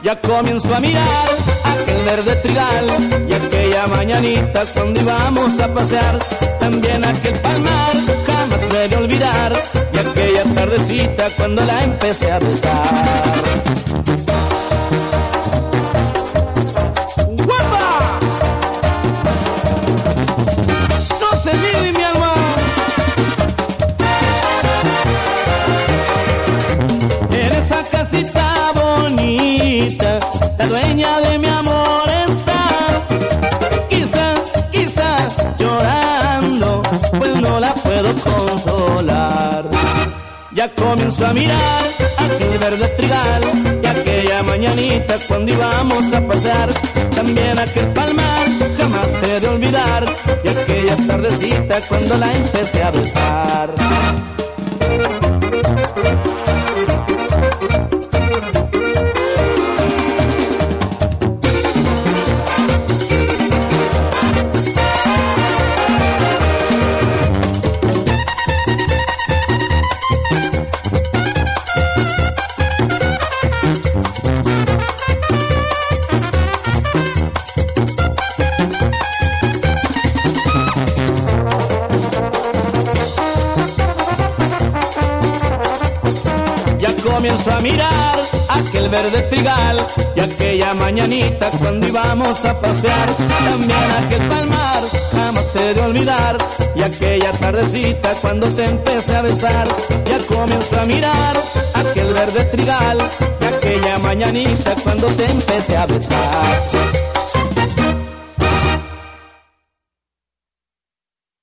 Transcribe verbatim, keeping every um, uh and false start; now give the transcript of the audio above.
Ya comienzo a mirar aquel verde trigal y aquella mañanita cuando íbamos a pasear. También aquel palmar jamás me de olvidar y aquella tardecita cuando la empecé a besar. Casita bonita, la dueña de mi amor está, quizá, quizá llorando, pues no la puedo consolar. Ya comienzo a mirar aquel verde trigal y aquella mañanita cuando íbamos a pasar. También aquel palmar jamás he de olvidar y aquella tardecita cuando la empecé a besar. Comienzo a mirar aquel verde trigal y aquella mañanita cuando íbamos a pasear. También aquel palmar jamás he de olvidar y aquella tardecita cuando te empecé a besar. Ya comienzo a mirar aquel verde trigal y aquella mañanita cuando te empecé a besar.